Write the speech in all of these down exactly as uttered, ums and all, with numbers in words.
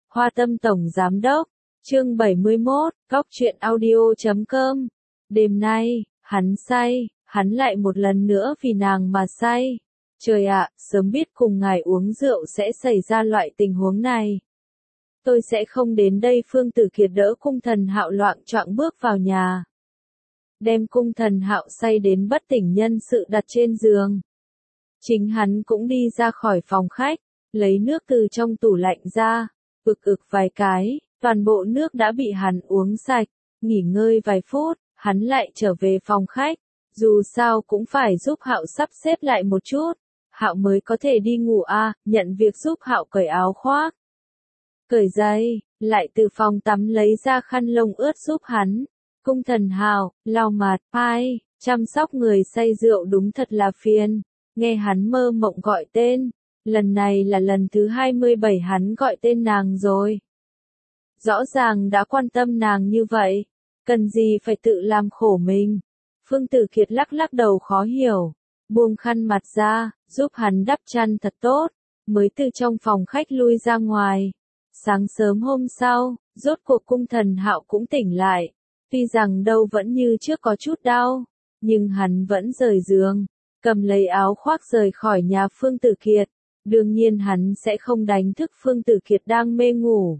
Hoa Tâm Tổng Giám Đốc, chương bảy mươi mốt, góc truyện audio chấm com. Đêm nay, hắn say, hắn lại một lần nữa vì nàng mà say. Trời ạ, sớm biết cùng ngài uống rượu sẽ xảy ra loại tình huống này. Tôi sẽ không đến đây. Phương Tử Kiệt đỡ Cung Thần Hạo loạng choạng bước vào nhà. Đem Cung Thần Hạo say đến bất tỉnh nhân sự đặt trên giường. Chính hắn cũng đi ra khỏi phòng khách, lấy nước từ trong tủ lạnh ra, ực ực vài cái, toàn bộ nước đã bị hắn uống sạch. Nghỉ ngơi vài phút, hắn lại trở về phòng khách, dù sao cũng phải giúp Hạo sắp xếp lại một chút. Hạo mới có thể đi ngủ a, nhận việc giúp Hạo cởi áo khoác, cởi giày, lại từ phòng tắm lấy ra khăn lông ướt giúp hắn. Cung Thần Hạo, lau mặt, ai, chăm sóc người say rượu đúng thật là phiền. Nghe hắn mơ mộng gọi tên, lần này là lần thứ hai mươi bảy hắn gọi tên nàng rồi. Rõ ràng đã quan tâm nàng như vậy, cần gì phải tự làm khổ mình. Phương Tử Kiệt lắc lắc đầu khó hiểu, buông khăn mặt ra, giúp hắn đắp chăn thật tốt, mới từ trong phòng khách lui ra ngoài. Sáng sớm hôm sau, rốt cuộc Cung Thần Hạo cũng tỉnh lại, tuy rằng đâu vẫn như trước có chút đau, nhưng hắn vẫn rời giường, cầm lấy áo khoác rời khỏi nhà Phương Tử Kiệt. Đương nhiên hắn sẽ không đánh thức Phương Tử Kiệt đang mê ngủ.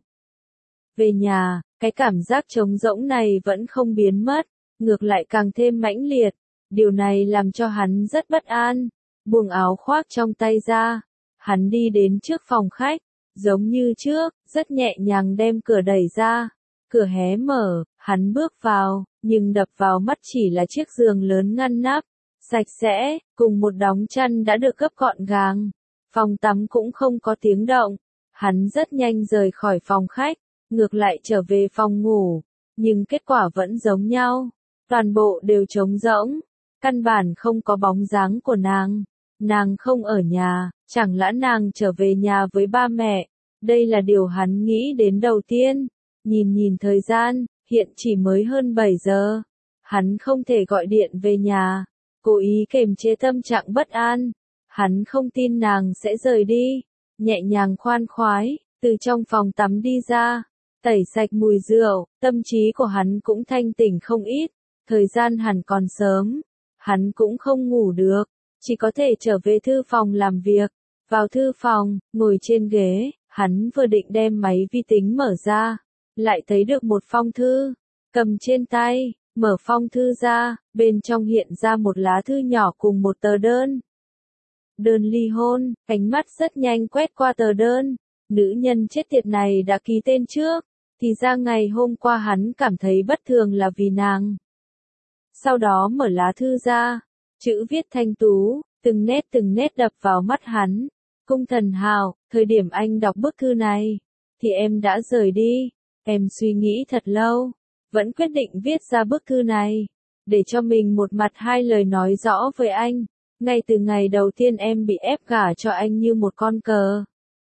Về nhà, cái cảm giác trống rỗng này vẫn không biến mất, ngược lại càng thêm mãnh liệt. Điều này làm cho hắn rất bất an. Buông áo khoác trong tay ra, hắn đi đến trước phòng khách, giống như trước, rất nhẹ nhàng đem cửa đẩy ra. Cửa hé mở, hắn bước vào, nhưng đập vào mắt chỉ là chiếc giường lớn ngăn nắp, sạch sẽ, cùng một đống chăn đã được gấp gọn gàng. Phòng tắm cũng không có tiếng động. Hắn rất nhanh rời khỏi phòng khách, ngược lại trở về phòng ngủ, nhưng kết quả vẫn giống nhau. Toàn bộ đều trống rỗng, căn bản không có bóng dáng của nàng. Nàng không ở nhà, chẳng lẽ nàng trở về nhà với ba mẹ? Đây là điều hắn nghĩ đến đầu tiên. Nhìn nhìn thời gian, hiện chỉ mới hơn bảy giờ. Hắn không thể gọi điện về nhà, cố ý kềm chế tâm trạng bất an. Hắn không tin nàng sẽ rời đi. Nhẹ nhàng khoan khoái, từ trong phòng tắm đi ra, tẩy sạch mùi rượu, tâm trí của hắn cũng thanh tỉnh không ít. Thời gian hẳn còn sớm, hắn cũng không ngủ được, chỉ có thể trở về thư phòng làm việc. Vào thư phòng, ngồi trên ghế, hắn vừa định đem máy vi tính mở ra, lại thấy được một phong thư, cầm trên tay, mở phong thư ra, bên trong hiện ra một lá thư nhỏ cùng một tờ đơn. Đơn ly hôn. Ánh mắt rất nhanh quét qua tờ đơn, nữ nhân chết tiệt này đã ký tên trước, thì ra ngày hôm qua hắn cảm thấy bất thường là vì nàng. Sau đó mở lá thư ra, chữ viết thanh tú, từng nét từng nét đập vào mắt hắn. Cung Thần Hạo, thời điểm anh đọc bức thư này, thì em đã rời đi. Em suy nghĩ thật lâu, vẫn quyết định viết ra bức thư này, để cho mình một mặt hai lời nói rõ với anh. Ngay từ ngày đầu tiên em bị ép gả cho anh như một con cờ.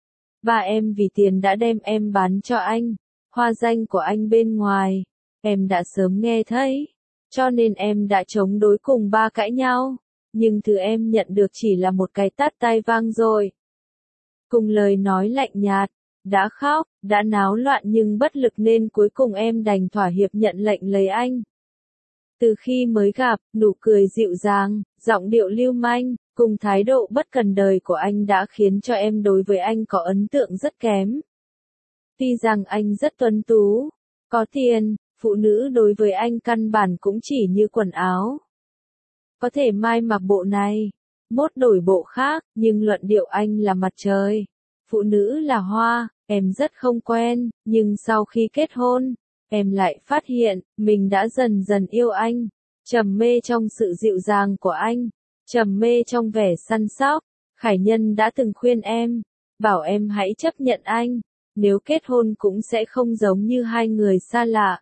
Ba em vì tiền đã đem em bán cho anh. Hoa danh của anh bên ngoài, em đã sớm nghe thấy. Cho nên em đã chống đối cùng ba cãi nhau. Nhưng thứ em nhận được chỉ là một cái tát tai vang dội. Cùng lời nói lạnh nhạt, đã khóc, đã náo loạn nhưng bất lực nên cuối cùng em đành thỏa hiệp nhận lệnh lấy anh. Từ khi mới gặp, nụ cười dịu dàng, giọng điệu lưu manh, cùng thái độ bất cần đời của anh đã khiến cho em đối với anh có ấn tượng rất kém. Tuy rằng anh rất tuấn tú, có tiền, phụ nữ đối với anh căn bản cũng chỉ như quần áo. Có thể mai mặc bộ này, mốt đổi bộ khác, nhưng luận điệu anh là mặt trời, phụ nữ là hoa, em rất không quen, nhưng sau khi kết hôn, em lại phát hiện, mình đã dần dần yêu anh, trầm mê trong sự dịu dàng của anh, trầm mê trong vẻ săn sóc. Khải Nhân đã từng khuyên em, bảo em hãy chấp nhận anh, nếu kết hôn cũng sẽ không giống như hai người xa lạ.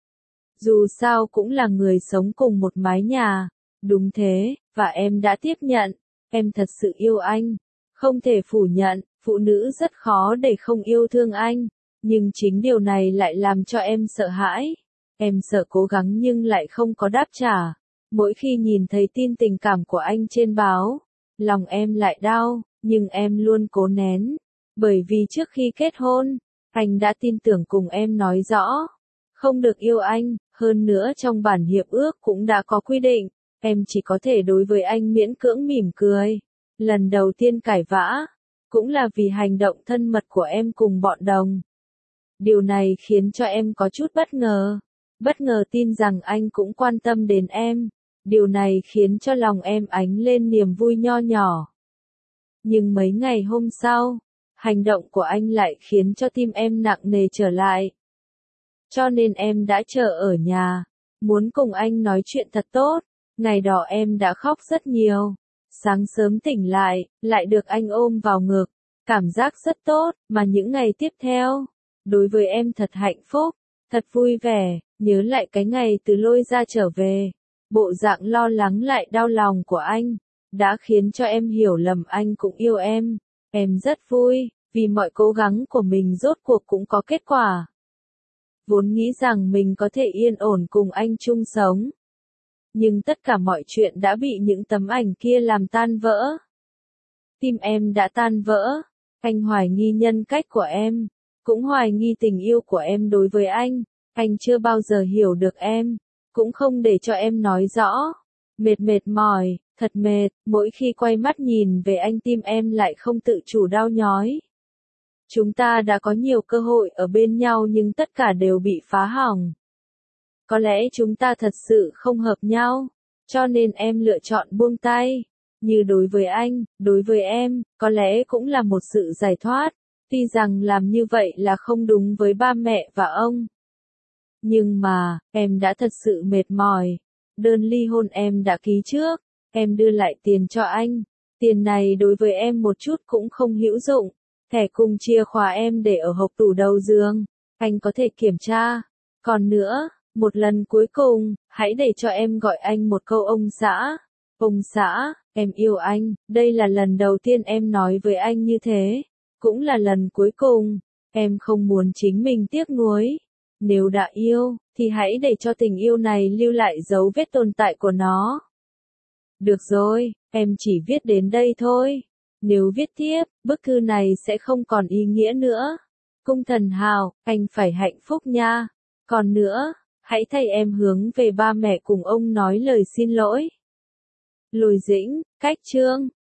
Dù sao cũng là người sống cùng một mái nhà, đúng thế, và em đã tiếp nhận, em thật sự yêu anh. Không thể phủ nhận, phụ nữ rất khó để không yêu thương anh. Nhưng chính điều này lại làm cho em sợ hãi. Em sợ cố gắng nhưng lại không có đáp trả. Mỗi khi nhìn thấy tin tình cảm của anh trên báo, lòng em lại đau, nhưng em luôn cố nén. Bởi vì trước khi kết hôn, Anh đã tin tưởng cùng em nói rõ. Không được yêu anh, hơn nữa trong bản hiệp ước cũng đã có quy định, em chỉ có thể đối với anh miễn cưỡng mỉm cười. Lần đầu tiên cãi vã, cũng là vì hành động thân mật của em cùng bọn đồng. Điều này khiến cho em có chút bất ngờ. Bất ngờ tin rằng anh cũng quan tâm đến em. Điều này khiến cho lòng em ánh lên niềm vui nho nhỏ. Nhưng mấy ngày hôm sau, hành động của anh lại khiến cho tim em nặng nề trở lại. Cho nên em đã chờ ở nhà, muốn cùng anh nói chuyện thật tốt. Ngày đó em đã khóc rất nhiều. Sáng sớm tỉnh lại, lại được anh ôm vào ngực. Cảm giác rất tốt, mà những ngày tiếp theo, đối với em thật hạnh phúc, thật vui vẻ, nhớ lại cái ngày từ Lôi ra trở về. Bộ dạng lo lắng lại đau lòng của anh, đã khiến cho em hiểu lầm anh cũng yêu em. Em rất vui, vì mọi cố gắng của mình rốt cuộc cũng có kết quả. Vốn nghĩ rằng mình có thể yên ổn cùng anh chung sống. Nhưng tất cả mọi chuyện đã bị những tấm ảnh kia làm tan vỡ. Tim em đã tan vỡ. Anh hoài nghi nhân cách của em, cũng hoài nghi tình yêu của em đối với anh. Anh chưa bao giờ hiểu được em, cũng không để cho em nói rõ. Mệt mệt mỏi, thật mệt, mỗi khi quay mắt nhìn về anh tim em lại không tự chủ đau nhói. Chúng ta đã có nhiều cơ hội ở bên nhau nhưng tất cả đều bị phá hỏng. Có lẽ chúng ta thật sự không hợp nhau, cho nên em lựa chọn buông tay. Như đối với anh, đối với em, có lẽ cũng là một sự giải thoát, tuy rằng làm như vậy là không đúng với ba mẹ và ông. Nhưng mà, em đã thật sự mệt mỏi. Đơn ly hôn em đã ký trước, em đưa lại tiền cho anh. Tiền này đối với em một chút cũng không hữu dụng. Thẻ cùng chìa khóa em để ở hộc tủ đầu giường, anh có thể kiểm tra. Còn nữa, một lần cuối cùng, hãy để cho em gọi anh một câu ông xã. Ông xã, em yêu anh, đây là lần đầu tiên em nói với anh như thế, cũng là lần cuối cùng. Em không muốn chính mình tiếc nuối. Nếu đã yêu, thì hãy để cho tình yêu này lưu lại dấu vết tồn tại của nó. Được rồi, em chỉ viết đến đây thôi. Nếu viết tiếp, bức thư này sẽ không còn ý nghĩa nữa. Cung thần hào, anh phải hạnh phúc nha. Còn nữa, hãy thay em hướng về ba mẹ cùng ông nói lời xin lỗi. Lôi Dĩnh, cách chương.